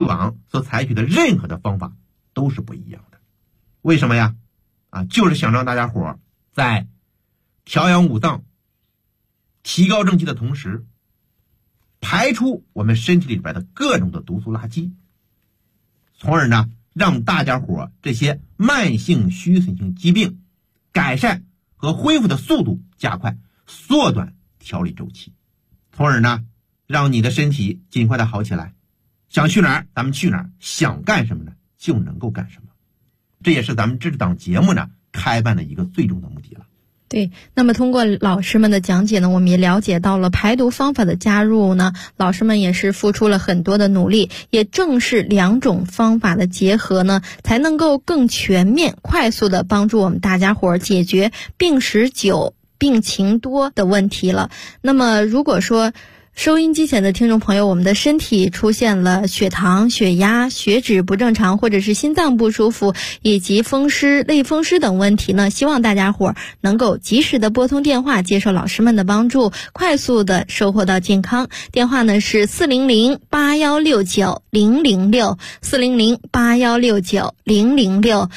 往所采取的任何的方法都是不一样的。为什么呀？就是想让大家伙在调养五脏、提高正气的同时，排出我们身体里边的各种的毒素垃圾，从而呢让大家伙这些慢性虚损性疾病改善和恢复的速度加快，缩短调理周期，从而呢让你的身体尽快的好起来。想去哪儿咱们去哪儿，想干什么呢就能够干什么。这也是咱们这档节目呢开办的一个最终的目的了。 对，那么通过老师们的讲解呢，我们也了解到了排毒方法的加入呢，老师们也是付出了很多的努力，也正是两种方法的结合呢，才能够更全面、快速的帮助我们大家伙解决病史久、病情多的问题了。那么如果说收音机前的听众朋友，我们的身体出现了血糖、血压、血脂不正常，或者是心脏不舒服，以及风湿、类风湿等问题呢，希望大家伙能够及时的拨通电话，接受老师们的帮助，快速的收获到健康。电话呢是400-8169-006 400-8169-006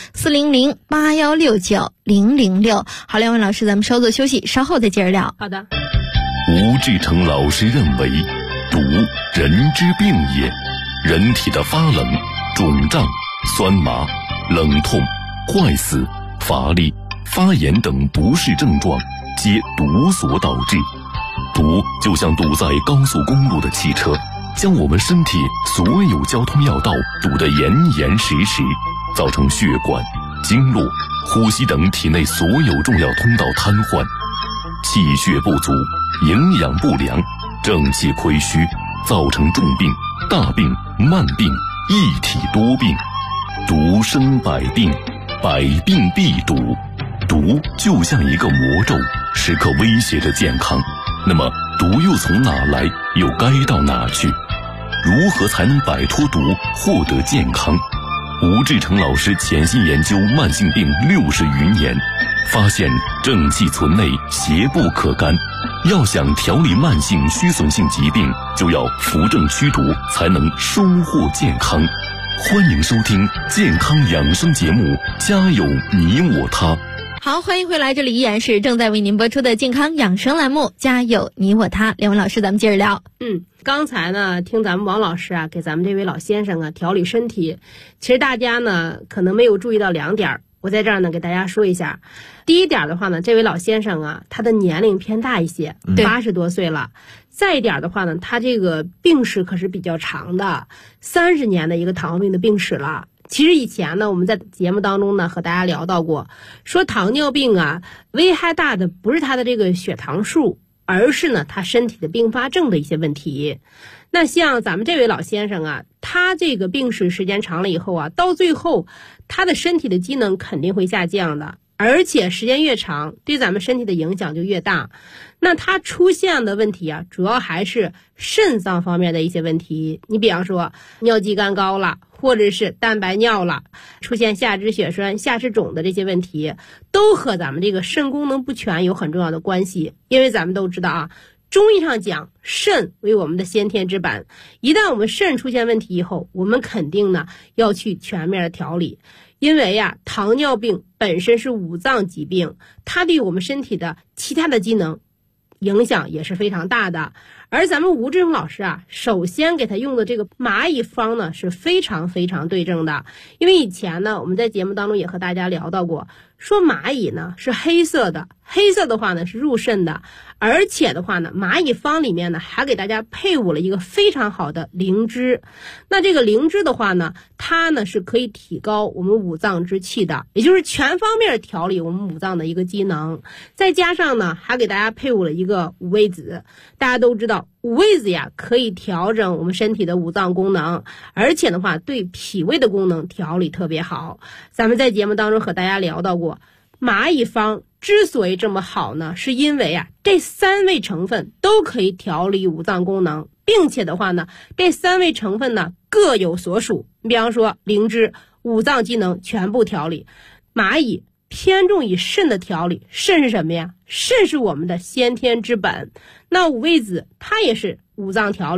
400-8169-006。好，两位老师，咱们稍作休息，稍后再接着聊。 好的。 吴志成老师认为，毒人之病也，人体的发冷、肿胀、酸麻、冷痛、坏死、乏力、发炎等不适症状皆毒所导致。毒就像堵在高速公路的汽车，将我们身体所有交通要道堵得严严实实，造成血管、经络、呼吸等体内所有重要通道瘫痪，气血不足，营养不良，正气亏虚，造成重病、大病、慢病，一体多病。毒生百病，百病必毒。毒就像一个魔咒，时刻威胁着健康。那么毒又从哪来，又该到哪去？如何才能摆脱毒，获得健康？吴志成老师潜心研究慢性病60余年，发现正气存内，邪不可干。要想调理慢性虚损性疾病，就要扶正驱毒，才能收获健康。欢迎收听健康养生节目，家有你我他。 好，欢迎回来，这里依然是正在为您播出的健康养生栏目，家有你我他。两位老师，咱们接着聊。 刚才呢听咱们王老师给咱们这位老先生调理身体，其实大家呢可能没有注意到2点，我在这儿呢给大家说一下。第一点的话呢，这位老先生他的年龄偏大一些，80多岁了。再一点的话呢，他这个病史可是比较长的，30年的一个糖尿病的病史了。其实以前呢，我们在节目当中呢和大家聊到过，说糖尿病危害大的不是他的这个血糖数，而是呢他身体的并发症的一些问题。那像咱们这位老先生他这个病史时间长了以后到最后他的身体的机能肯定会下降的，而且时间越长，对咱们身体的影响就越大。那他出现的问题主要还是肾脏方面的一些问题。你比方说尿肌酐高了，或者是蛋白尿了，出现下肢血栓、下肢肿的这些问题，都和咱们这个肾功能不全有很重要的关系。因为咱们都知道中医上讲，肾为我们的先天之本，一旦我们肾出现问题以后，我们肯定呢要去全面的调理。因为糖尿病本身是五脏疾病，它对我们身体的其他的机能影响也是非常大的。而咱们吴志成老师首先给他用的这个蚂蚁方呢是非常非常对症的。因为以前呢我们在节目当中也和大家聊到过，说蚂蚁呢是黑色的，黑色的话呢是入肾的，而且的话呢蚂蚁方里面呢还给大家配伍了一个非常好的灵芝。那这个灵芝的话呢，它呢是可以提高我们五脏之气的，也就是全方面调理我们五脏的一个机能。再加上呢还给大家配伍了一个五味子。大家都知道五味子可以调整我们身体的五脏功能，而且的话对脾胃的功能调理特别好。咱们在节目当中和大家聊到过，蚂蚁方之所以这么好呢，是因为这3味成分都可以调理五脏功能，并且的话呢这3味成分呢各有所属。你比方说灵芝五脏机能全部调理，蚂蚁偏重于肾的调理。肾是什么呀？肾是我们的先天之本。那五味子它也是五脏调理，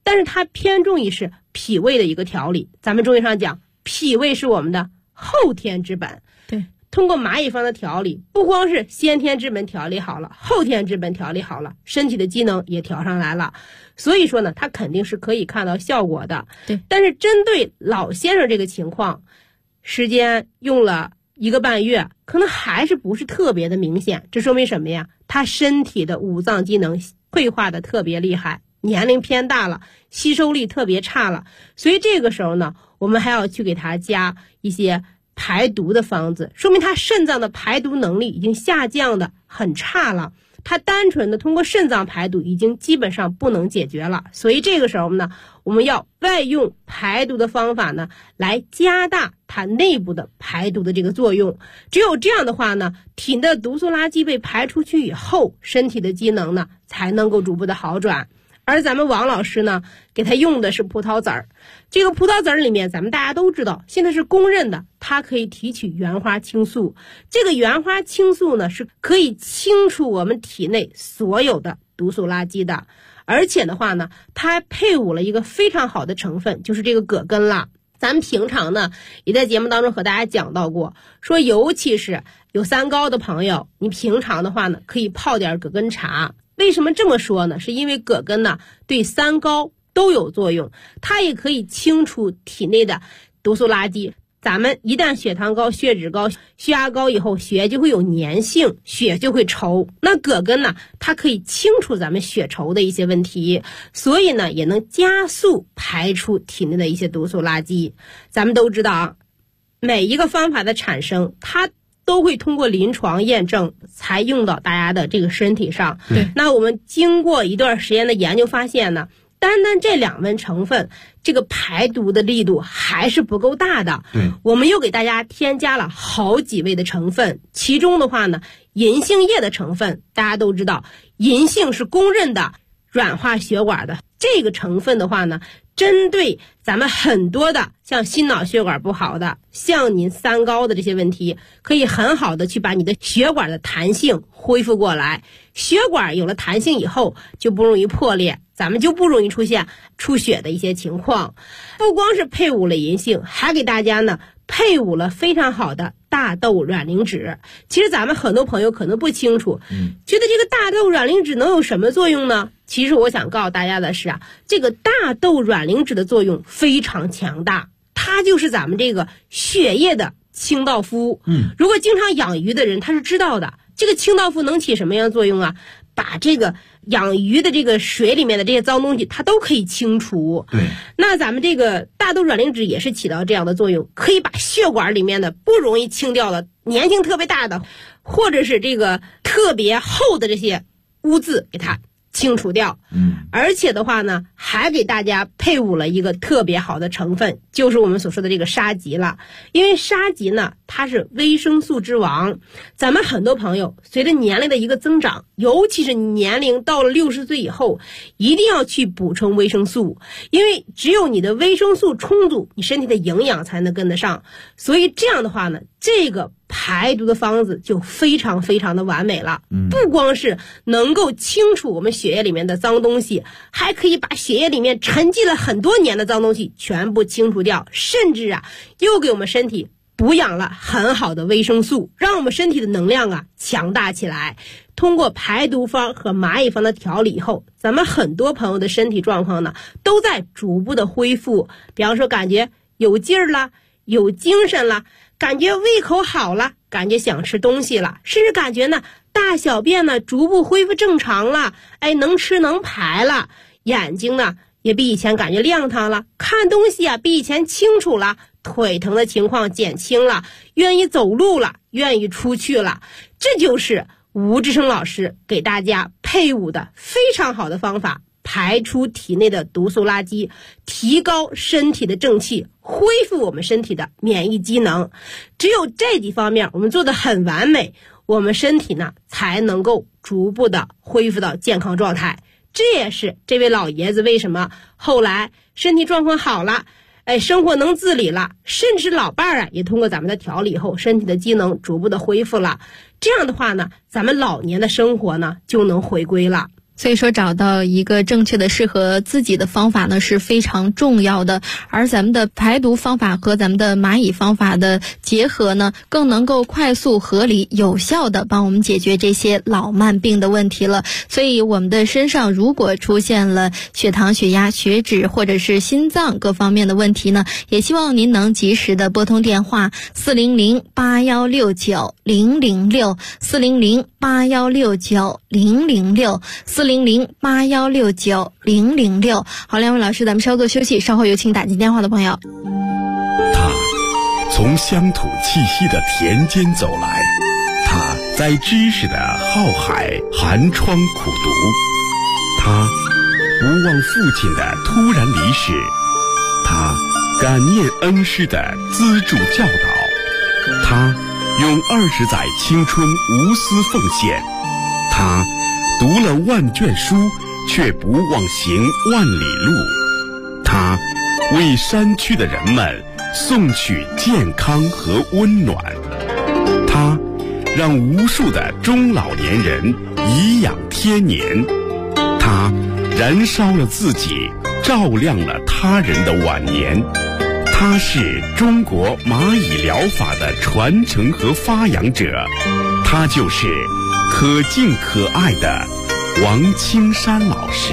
但是它偏重于是脾胃的一个调理。咱们中医上讲，脾胃是我们的后天之本。 对， 通过蚂蚁方的调理，不光是先天之本调理好了，后天之本调理好了，身体的机能也调上来了。所以说呢，它肯定是可以看到效果的。 对， 但是针对老先生这个情况，时间用了1个半月，可能还是不是特别的明显。这说明什么呀？他身体的五脏机能退化的特别厉害，年龄偏大了，吸收力特别差了。所以这个时候呢，我们还要去给他加一些排毒的方子，说明他肾脏的排毒能力已经下降的很差了。它单纯的通过肾脏排毒已经基本上不能解决了，所以这个时候呢，我们要外用排毒的方法呢，来加大它内部的排毒的这个作用。只有这样的话呢，体内的毒素垃圾被排出去以后，身体的机能呢才能够逐步的好转。而咱们王老师呢，给他用的是葡萄籽儿。这个葡萄籽儿里面，咱们大家都知道，现在是公认的，它可以提取原花青素。这个原花青素呢，是可以清除我们体内所有的毒素垃圾的。而且的话呢，它还配伍了一个非常好的成分，就是这个葛根了。咱们平常呢，也在节目当中和大家讲到过，说尤其是有三高的朋友，你平常的话呢，可以泡点葛根茶。为什么这么说呢？是因为葛根呢对三高都有作用，它也可以清除体内的毒素垃圾。咱们一旦血糖高、血脂高、血压高以后，血就会有粘性，血就会稠。那葛根呢，它可以清除咱们血稠的一些问题，所以呢，也能加速排出体内的一些毒素垃圾。咱们都知道啊，每一个方法的产生，它都会通过临床验证才用到大家的这个身体上。 对， 那我们经过一段时间的研究发现呢，单单这2味成分，这个排毒的力度还是不够大的。 对， 我们又给大家添加了好几味的成分，其中的话呢，银杏叶的成分大家都知道，银杏是公认的软化血管的。这个成分的话呢，针对咱们很多的像心脑血管不好的，像您三高的这些问题，可以很好的去把你的血管的弹性恢复过来。血管有了弹性以后，就不容易破裂，咱们就不容易出现出血的一些情况。不光是配伍了银杏，还给大家呢配伍了非常好的大豆卵磷脂。其实咱们很多朋友可能不清楚，觉得这个大豆卵磷脂能有什么作用呢？其实我想告诉大家的是啊，这个大豆卵磷脂的作用非常强大，它就是咱们这个血液的清道夫。如果经常养鱼的人他是知道的，这个清道夫能起什么样的作用啊？把这个养鱼的这个水里面的这些脏东西它都可以清除。 对， 那咱们这个大豆卵磷脂也是起到这样的作用，可以把血管里面的不容易清掉的粘性特别大的，或者是这个特别厚的这些污渍给它清除掉。而且的话呢，还给大家配伍了一个特别好的成分，就是我们所说的这个沙棘了。因为沙棘呢，它是维生素之王。咱们很多朋友随着年龄的一个增长，尤其是年龄到了60岁以后，一定要去补充维生素，因为只有你的维生素充足，你身体的营养才能跟得上。所以这样的话呢，这个排毒的方子就非常非常的完美了。不光是能够清除我们血液里面的脏东西，还可以把血液里面沉积了很多年的脏东西全部清除掉，甚至啊，又给我们身体补养了很好的维生素，让我们身体的能量啊强大起来。通过排毒方和蚂蚁方的调理以后，咱们很多朋友的身体状况呢都在逐步的恢复。比方说感觉有劲儿了，有精神了，感觉胃口好了，感觉想吃东西了，甚至感觉呢大小便呢逐步恢复正常了，能吃能排了，眼睛呢也比以前感觉亮堂了，看东西啊比以前清楚了，腿疼的情况减轻了，愿意走路了，愿意出去了。这就是吴志生老师给大家配伍的非常好的方法，排出体内的毒素垃圾，提高身体的正气，恢复我们身体的免疫机能。只有这几方面我们做得很完美，我们身体呢才能够逐步的恢复到健康状态。这也是这位老爷子为什么后来身体状况好了，生活能自理了，甚至老伴儿啊也通过咱们的调理以后，身体的机能逐步的恢复了。这样的话呢，咱们老年的生活呢就能回归了。 所以说找到一个正确的适合自己的方法呢是非常重要的，而咱们的排毒方法和咱们的蚂蚁方法的结合呢，更能够快速合理有效的帮我们解决这些老慢病的问题了。所以我们的身上如果出现了血糖、血压、血脂或者是心脏各方面的问题呢，也希望您能及时的拨通电话400-8169-006 400-8169-006 400-8169-006。好，两位老师，咱们稍作休息，稍后有请打进电话的朋友。 他从乡土气息的田间走来，他在知识的浩海寒窗苦读，他无忘父亲的突然离世，他感念恩师的资助教导，他用20载青春无私奉献，他读了万卷书却不忘行万里路，他为山区的人们送去健康和温暖，他让无数的中老年人颐养天年，他燃烧了自己，照亮了他人的晚年，他是中国蚂蚁疗法的传承和发扬者，他就是可敬可爱的王青山老师。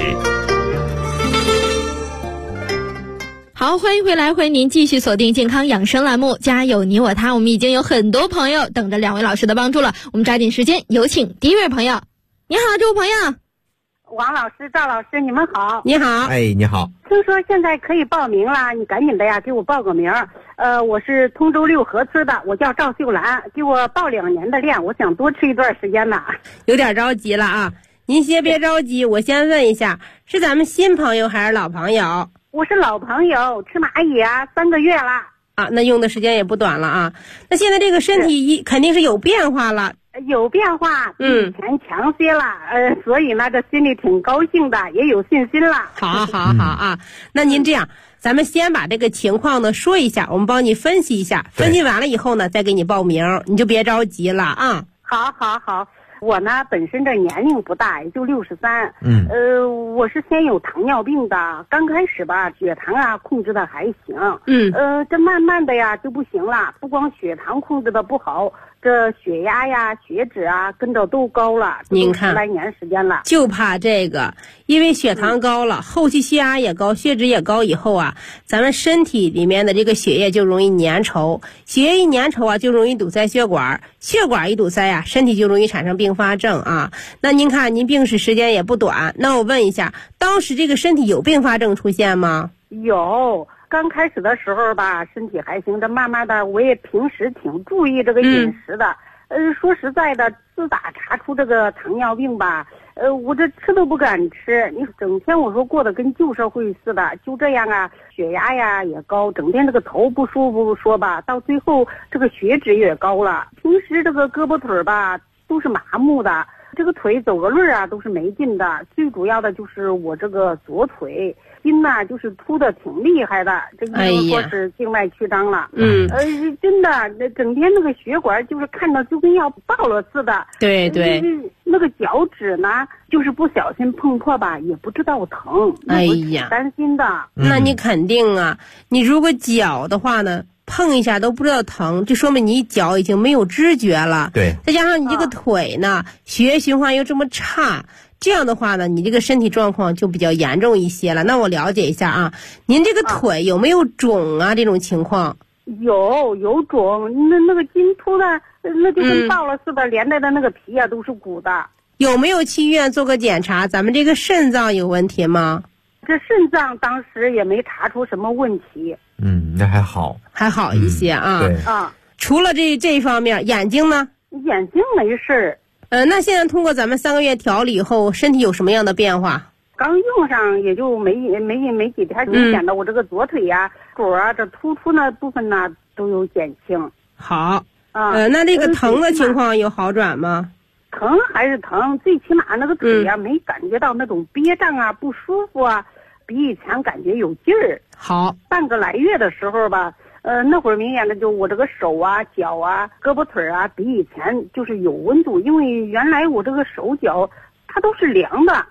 好，欢迎回来，欢迎您继续锁定健康养生栏目，家有你我他。我们已经有很多朋友等着两位老师的帮助了，我们抓紧时间有请第一位朋友。你好，这位朋友。 王老师、赵老师，你们好。 你好。 哎，你好。 听说现在可以报名了，你赶紧的呀，给我报个名。我是通州6合村的，我叫赵秀兰，给我报2年的练，我想多吃一段时间呢。 有点着急了啊，您先别着急，我先问一下，是咱们新朋友还是老朋友？ 我是老朋友，吃蚂蚁啊3个月了。 啊，那用的时间也不短了啊。那现在这个身体肯定是有变化了。 有变化，比以前强些了，所以呢，这心里挺高兴的，也有信心了。 好啊，那您这样，咱们先把这个情况呢说一下，我们帮你分析一下，分析完了以后呢，再给你报名，你就别着急了啊。 好，我呢本身这年龄不大，也就63。我是先有糖尿病的，刚开始吧，血糖啊控制的还行。这慢慢的呀就不行了，不光血糖控制的不好。这血压呀、血脂啊，跟着都高了。 您看 10来年时间了， 就怕这个，因为血糖高了，后期血压也高，血脂也高以后啊，咱们身体里面的这个血液就容易粘稠，血液一粘稠啊，就容易堵塞血管，血管一堵塞啊，身体就容易产生并发症啊。那您看，您病史时间也不短，那我问一下，当时这个身体有并发症出现吗？ 有。刚开始的时候吧，身体还行，这慢慢的，我也平时挺注意这个饮食的。说实在的，自打查出这个糖尿病吧，我这吃都不敢吃。你整天我说过得跟旧社会似的，就这样啊，血压呀也高，整天这个头不舒服说吧，到最后这个血脂也高了。平时这个胳膊腿吧都是麻木的，这个腿走个轮啊都是没劲的。最主要的就是我这个左腿。筋呐，就是凸的挺厉害的，这医生说是静脉曲张了。真的，整天那个血管就是看着就跟要爆了似的。 对， 那个脚趾呢，就是不小心碰破吧，也不知道疼。 哎呀， 担心的。 那你肯定啊，你如果脚的话呢，碰一下都不知道疼，就说明你脚已经没有知觉了。 对， 再加上你这个腿呢，血液循环又这么差。这样的话呢，你这个身体状况就比较严重一些了。那我了解一下啊，您这个腿有没有肿啊？这种情况有肿，那个筋突的，那就跟爆了似的，连带的那个皮啊都是鼓的。 有没有去医院做个检查？咱们这个肾脏有问题吗？ 这肾脏当时也没查出什么问题。 那还好一些啊。 对啊， 除了这一方面，眼睛呢？ 眼睛没事儿。 那现在通过咱们3个月调理以后，身体有什么样的变化？ 刚用上也就没几天，明显的我这个左腿呀、骨啊，这突出那部分呢都有减轻。 好那这个疼的情况有好转吗？ 疼还是疼，最起码那个腿呀、没感觉到那种憋胀啊、不舒服啊，比以前感觉有劲儿。 好， 半个来月的时候吧。那会儿明显的就我这个手啊、脚啊、胳膊腿啊，比以前就是有温度，因为原来我这个手脚它都是凉的，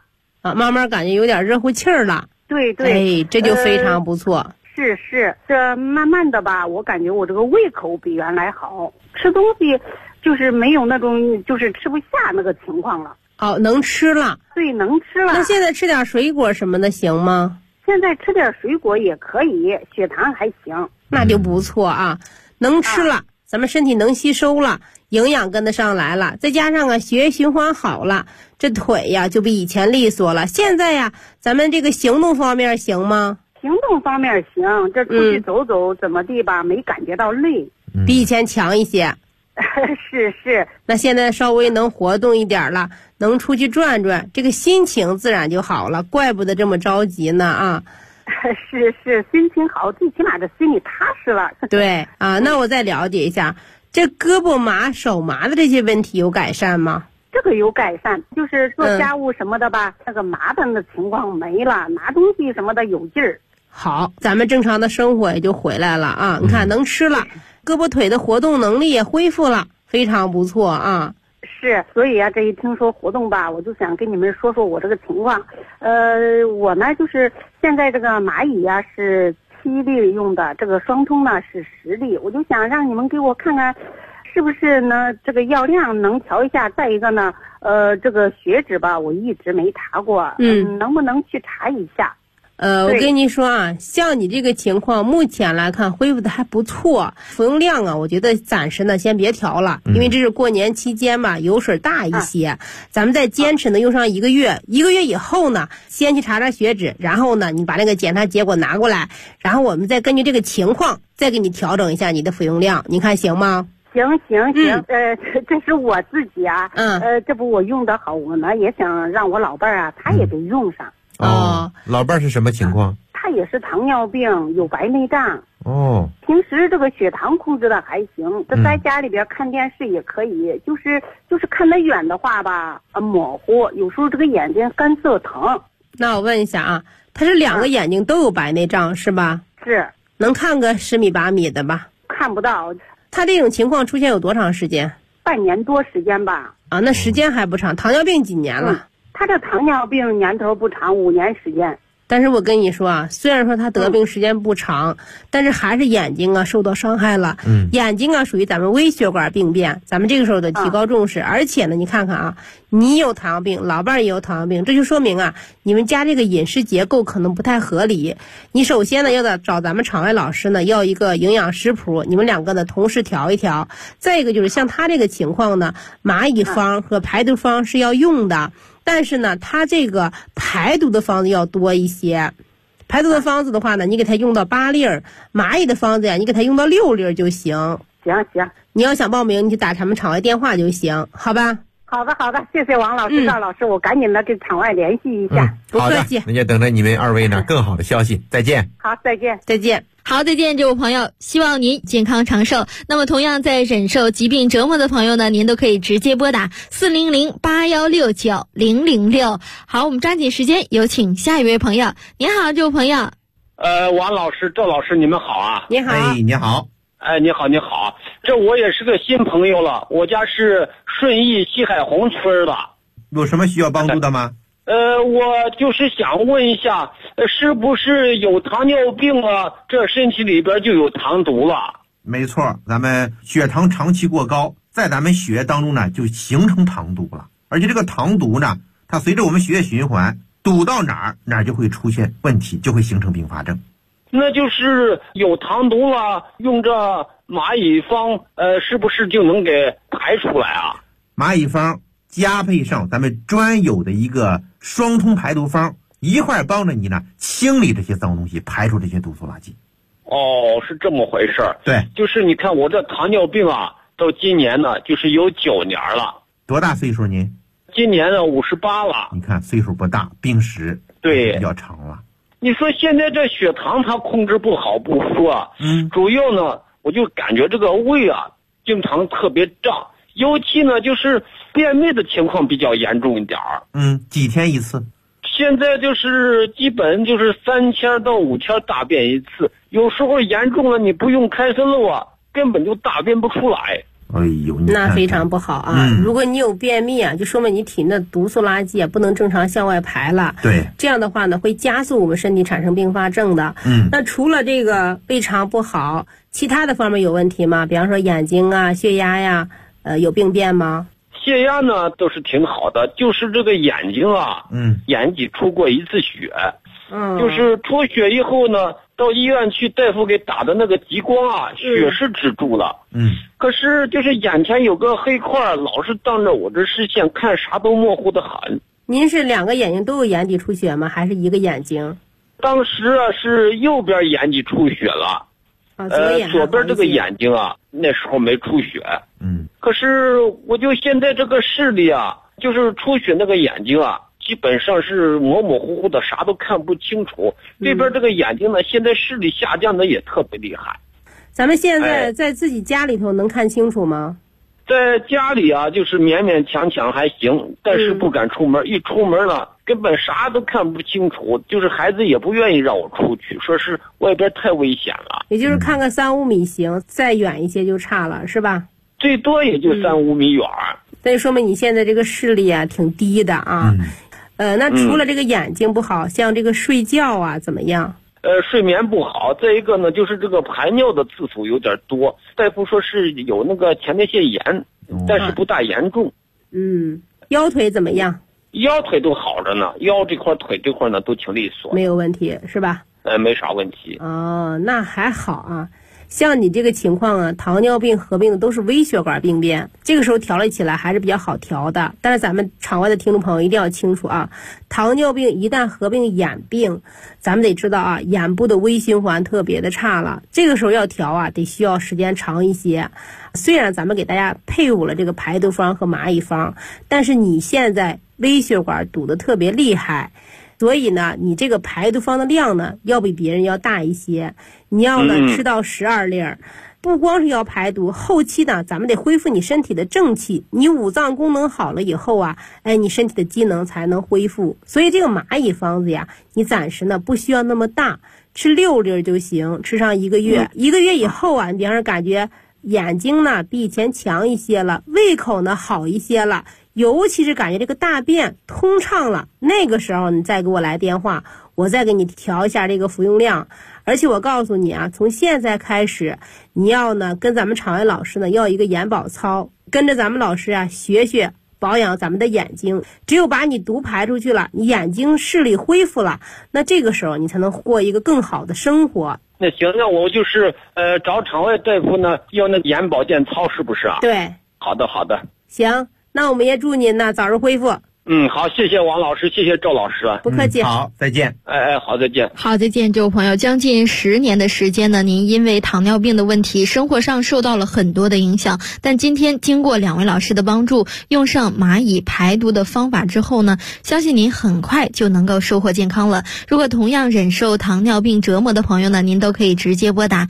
啊，慢慢感觉有点热乎气儿了。 对对， 哎，这就非常不错。 是，这慢慢的吧，我感觉我这个胃口比原来好，吃东西就是没有那种就是吃不下那个情况了。 哦，能吃了。 对，能吃了。 那现在吃点水果什么的行吗？ 现在吃点水果也可以，血糖还行。 那就不错啊，能吃了，咱们身体能吸收了，营养跟得上来了，再加上血液循环好了，这腿呀就比以前利索了。现在呀，咱们这个行动方面行吗？ 行动方面行，这出去走走怎么地吧，没感觉到累， 比以前强一些。 是。 那现在稍微能活动一点了，能出去转转，这个心情自然就好了，怪不得这么着急呢啊。 是，心情好，最起码这心里踏实了。 对啊，那我再了解一下，这胳膊麻、手麻的这些问题有改善吗？ 这个有改善，就是做家务什么的吧，那个麻烦的情况没了，拿东西什么的有劲儿。 好，咱们正常的生活也就回来了啊！你看，能吃了，胳膊腿的活动能力也恢复了，非常不错啊。 是，所以啊，这一听说活动吧，我就想跟你们说说我这个情况。我呢就是现在这个蚂蚁呀是7粒用的，这个双通呢是10粒，我就想让你们给我看看，是不是呢这个药量能调一下？再一个呢，这个血脂吧，我一直没查过，能不能去查一下？ 我跟你说啊，像你这个情况，目前来看恢复的还不错，服用量啊，我觉得暂时呢先别调了，因为这是过年期间吧，油水大一些，咱们再坚持呢用上1个月，1个月以后呢，先去查查血脂，然后呢，你把那个检查结果拿过来，然后我们再根据这个情况再给你调整一下你的服用量，你看行吗？ 行，这是我自己啊，这不我用的好，我呢也想让我老伴儿啊，他也得用上。 老伴儿是什么情况？ 他也是糖尿病，有白内障。 哦， 平时这个血糖控制的还行，这在家里边看电视也可以，就是看得远的话吧，模糊，有时候这个眼睛干涩疼。 那我问一下啊，他是2个眼睛都有白内障是吧？ 是。 能看个10米8米的吧？ 看不到。 他这种情况出现有多长时间？ 半年多时间吧。 啊，那时间还不长。糖尿病几年了？ 他这糖尿病年头不长，5年时间。 但是我跟你说啊，虽然说他得病时间不长，但是还是眼睛啊受到伤害了。眼睛啊属于咱们微血管病变，咱们这个时候得提高重视。而且呢，你看看啊，你有糖尿病，老伴儿也有糖尿病，这就说明啊，你们家这个饮食结构可能不太合理。你首先呢要找咱们场外老师呢要一个营养食谱，你们2个呢同时调一调。再一个就是像他这个情况呢，蚂蚁方和排毒方是要用的。但是呢，它这个排毒的方子要多一些。排毒的方子的话呢，你给它用到8粒儿；蚂蚁的方子呀，你给它用到6粒儿就行。 行。 你要想报名，你就打咱们场外电话就行，好吧？ 好的，谢谢王老师、赵老师，我赶紧的跟场外联系一下。 不客气。 那就等着你们2位呢更好的消息，再见。 好，再见。 好，再见，这位朋友，希望您健康长寿。那么同样在忍受疾病折磨的朋友呢，您都可以直接拨打400-8169-006。好，我们抓紧时间，有请下一位朋友。您好，这位朋友。 王老师、赵老师，你们好啊！ 你好。 你好。 你好，这我也是个新朋友了，我家是顺义西海洪村的。 有什么需要帮助的吗？ 我就是想问一下，是不是有糖尿病了，这身体里边就有糖毒了？ 没错，咱们血糖长期过高，在咱们血液当中呢就形成糖毒了，而且这个糖毒呢，它随着我们血液循环堵到哪儿就会出现问题，就会形成并发症。 那就是有糖毒了，用这蚂蚁方，是不是就能给排出来啊？ 蚂蚁方加配上咱们专有的一个双通排毒方，一块儿帮着你呢清理这些脏东西，排出这些毒素垃圾。 哦，是这么回事儿。 对， 就是你看我这糖尿病啊，到今年呢就是有9年了。 多大岁数您？ 今年呢58了。 你看岁数不大，病史对比较长了。 你说现在这血糖它控制不好不说，主要呢我就感觉这个胃啊经常特别胀，尤其呢就是便秘的情况比较严重一点儿。 几天一次？ 现在就是基本就是3天到5天大便一次，有时候严重了你不用开塞露啊，根本就大便不出来。 哎呦， 那非常不好啊！如果你有便秘啊，就说明你体内的毒素垃圾啊不能正常向外排了。 对， 这样的话呢，会加速我们身体产生并发症的。那除了这个胃肠不好，其他的方面有问题吗？比方说眼睛啊、血压呀，有病变吗？ 血压呢都是挺好的，就是这个眼睛啊，眼底出过一次血，就是出血以后呢，到医院去，大夫给打的那个激光啊，血是止住了，可是就是眼前有个黑块，老是当着我的视线，看啥都模糊的很。 您是2个眼睛都有眼底出血吗？还是一个眼睛？ 当时啊是右边眼底出血了，左边这个眼睛啊那时候没出血，可是我就现在这个视力啊，就是出血那个眼睛啊，基本上是模模糊糊的，啥都看不清楚。这边这个眼睛呢，现在视力下降的也特别厉害。 咱们现在在自己家里头能看清楚吗？ 在家里啊，就是勉勉强强还行，但是不敢出门，一出门呢，根本啥都看不清楚，就是孩子也不愿意让我出去，说是外边太危险了。 也就是看个3-5米行，再远一些就差了，是吧？ 最多也就3-5米远。 那就说明你现在这个视力啊挺低的啊。那除了这个眼睛不好，像这个睡觉啊怎么样？ 睡眠不好，再一个呢，就是这个排尿的次数有点多，大夫说是有那个前列腺炎，但是不大严重。 腰腿怎么样？ 腰腿都好着呢，腰这块腿这块呢都挺利索， 没有问题是吧？ 没啥问题。 哦，那还好啊。像你这个情况啊，糖尿病合并的都是微血管病变，这个时候调理起来还是比较好调的。但是咱们场外的听众朋友一定要清楚啊，糖尿病一旦合并眼病，咱们得知道啊，眼部的微循环特别的差了，这个时候要调啊，得需要时间长一些。虽然咱们给大家配伍了这个排毒方和蚂蚁方，但是你现在微血管堵得特别厉害，所以呢，你这个排毒方的量呢，要比别人要大一些。你要呢吃到12粒儿，不光是要排毒，后期呢，咱们得恢复你身体的正气。你五脏功能好了以后啊，你身体的机能才能恢复。所以这个蚂蚁方子呀，你暂时呢不需要那么大，吃6粒儿就行，吃上1个月。1个月以后啊，你比方说感觉眼睛呢比以前强一些了，胃口呢好一些了，尤其是感觉这个大便通畅了，那个时候你再给我来电话，我再给你调一下这个服用量。而且我告诉你啊，从现在开始，你要呢跟咱们场外老师呢要一个眼保操，跟着咱们老师啊学学保养咱们的眼睛。只有把你毒排出去了，你眼睛视力恢复了，那这个时候你才能过一个更好的生活。 那行，那我就是找场外大夫呢要那个眼保健操，是不是啊？ 对。 好的好的。 行，那我们也祝您呢早日恢复。 好，谢谢王老师，谢谢赵老师。 不客气。 好，再见。 好，再见。 好，再见，这位朋友。将近10年的时间呢，您因为糖尿病的问题，生活上受到了很多的影响。但今天经过2位老师的帮助，用上蚂蚁排毒的方法之后呢，相信您很快就能够收获健康了。如果同样忍受糖尿病折磨的朋友呢，您都可以直接拨打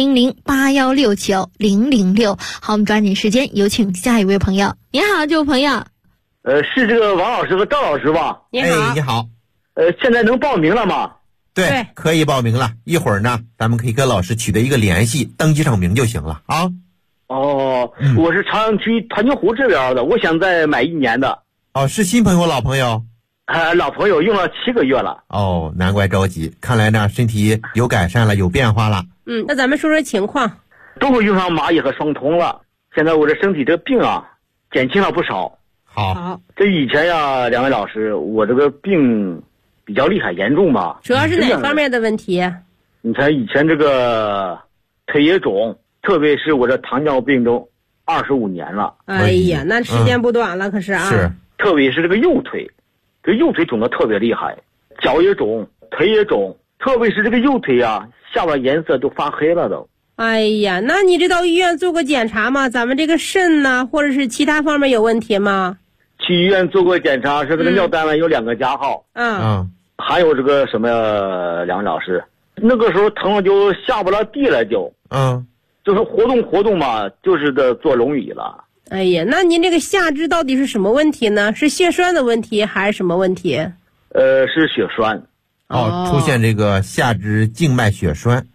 400-8169-006。好，我们抓紧时间，有请下一位朋友。你好，这位朋友。 是这个王老师和赵老师吧？ 你好。 你好。 现在能报名了吗？ 对，可以报名了。一会儿呢，咱们可以跟老师取得一个联系，登记上名就行了啊。 我是朝阳区团结湖这边的，我想再买1年的。 是新朋友老朋友？ 老朋友用了7个月了。 难怪着急，看来呢身体有改善了，有变化了。 那咱们说说情况。 都会用上蚂蚁和双通了，现在我这身体这个病啊，减轻了不少。 好， 这以前呀，2位老师，我这个病比较厉害，严重吧？ 主要是哪方面的问题？ 你看以前这个腿也肿，特别是我这糖尿病都25年了。 哎呀，那时间不短了，可是啊。 是，特别是这个右腿，这右腿肿得特别厉害，脚也肿，腿也肿，特别是这个右腿啊，下巴颜色都发黑了都。 哎呀，那你这到医院做过检查吗？咱们这个肾呢，或者是其他方面有问题吗？ 去医院做过检查，是这个尿单位有2个加号。还有这个什么2位老师，那个时候疼了就下不了地了，就是活动嘛，就是坐轮椅了。 哎呀，那您这个下肢到底是什么问题呢？是血栓的问题还是什么问题？ 是血栓。 出现这个下肢静脉血栓。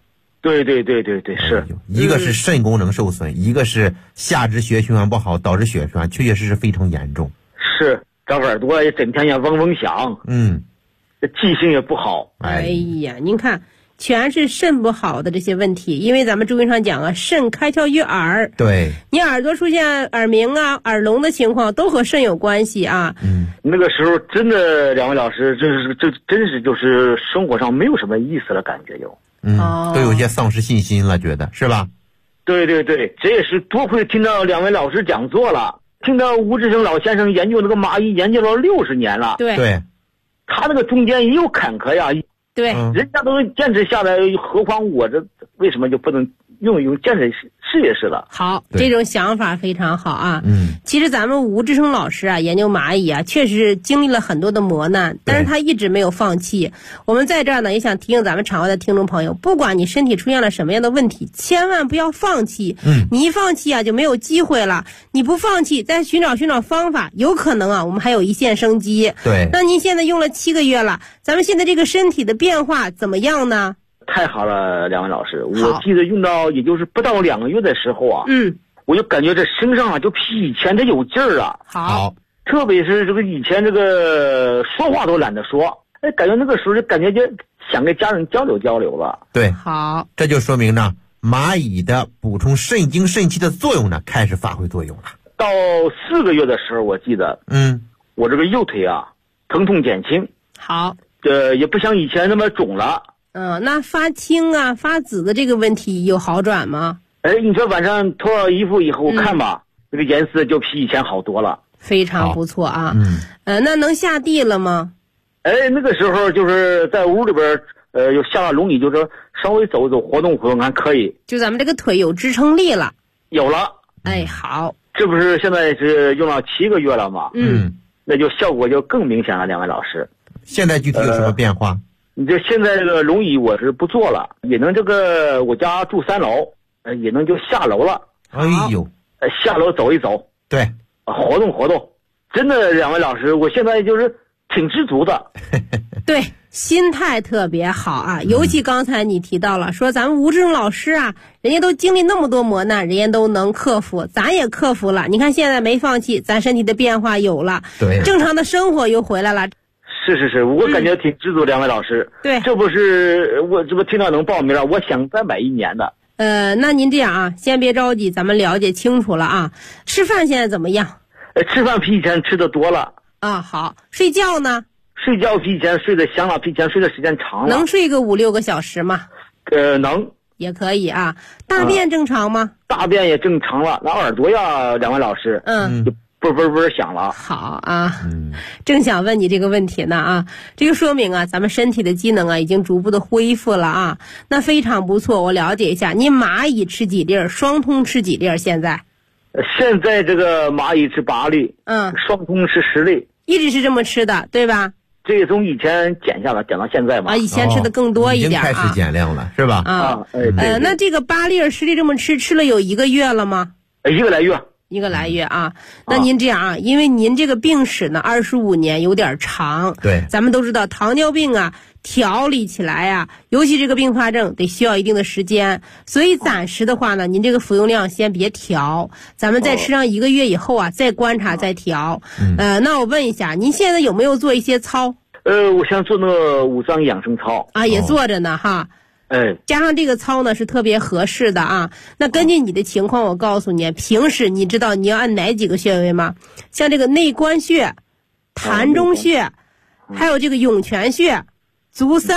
对，是一个是肾功能受损，一个是下肢血循环不好，导致血栓确确实实非常严重。 是，这耳朵也整天也嗡嗡响，记性也不好。 哎呀，您看，全是肾不好的这些问题，因为咱们中医上讲啊，肾开窍于耳。 对， 你耳朵出现耳鸣啊、耳聋的情况，都和肾有关系啊。 那个时候真的，两位老师，这真是就是生活上没有什么意思了，感觉有。 都有些丧失信心了，觉得是吧？ 对，这也是多亏听到两位老师讲座了，听到吴志生老先生研究那个蚂蚁研究了60年了。 对， 他那个中间也有坎坷呀。 对， 人家都坚持下来，何况我这为什么就不能用坚持试一试了？ 好，这种想法非常好啊。其实咱们吴志生老师啊，研究蚂蚁啊，确实经历了很多的磨难，但是他一直没有放弃。我们在这儿呢，也想提醒咱们场外的听众朋友，不管你身体出现了什么样的问题，千万不要放弃。你一放弃啊，就没有机会了。你不放弃，再寻找方法，有可能啊，我们还有一线生机。 对。 那您现在用了7个月了，咱们现在这个身体的变化怎么样呢？ 太好了，两位老师，我记得用到也就是不到2个月的时候啊，我就感觉这身上啊就比以前这有劲儿了。 好， 特别是这个以前这个说话都懒得说，感觉那个时候就感觉就想跟家人交流了。 对， 好， 这就说明呢，蚂蚁的补充肾精肾气的作用呢开始发挥作用了。 到4个月的时候，我记得，我这个右腿啊疼痛减轻。 好， 也不像以前那么肿了。 那发青啊、发紫的这个问题有好转吗？ 你说晚上脱了衣服以后看吧，这个颜色就比以前好多了， 非常不错啊。那能下地了吗？ 那个时候就是在屋里边，又下了笼椅，就是稍微走走、活动活动还可以。 就咱们这个腿有支撑力了。 有了。 好。 这不是现在是用了7个月了吗？那就效果就更明显了，两位老师。 现在具体有什么变化？ 你这现在这个轮椅我是不坐了，也能这个我家住3楼，也能就下楼了。 哎呦， 下楼走一走， 对， 活动活动。真的，两位老师，我现在就是挺知足的。 对，心态特别好啊。尤其刚才你提到了，说咱们吴志生老师啊，人家都经历那么多磨难，人家都能克服，咱也克服了。你看现在没放弃，咱身体的变化有了， 对， 正常的生活又回来了。 是，我感觉挺知足，两位老师。 对， 这不是我这不听到能报名了，我想再买1年的。 那您这样啊，先别着急，咱们了解清楚了啊。吃饭现在怎么样？ 吃饭比以前吃的多了。 好。睡觉呢？ 睡觉比以前睡得香了，比以前睡的时间长了。 能睡个5-6个小时吗？ 能。 也可以啊。大便正常吗？ 大便也正常了。那耳朵呀，两位老师，就啵响了。 好啊，正想问你这个问题呢啊，这个说明啊，咱们身体的机能啊已经逐步的恢复了啊，那非常不错。我了解一下，您蚂蚁吃几粒，双通吃几粒？现在这个蚂蚁吃8粒，双通吃10粒， 一直是这么吃的，对吧？ 这个从以前减下来，减到现在嘛。 以前吃的更多一点已经开始减量了，是吧？ 对。 那这个8粒、10粒这么吃了有1个月了吗 ？1个来月。 1个来月啊。那您这样啊，因为您这个病史呢25年有点长， 对， 咱们都知道糖尿病啊调理起来啊，尤其这个并发症得需要一定的时间，所以暂时的话呢，您这个服用量先别调，咱们再吃上1个月以后啊，再观察再调。那我问一下，您现在有没有做一些操？ 我想做那个5脏养生操啊，也做着呢哈。加上这个操呢是特别合适的啊。那根据你的情况，我告诉你，平时你知道你要按哪几个穴位吗？像这个内关穴、膻中穴，还有这个涌泉穴、足三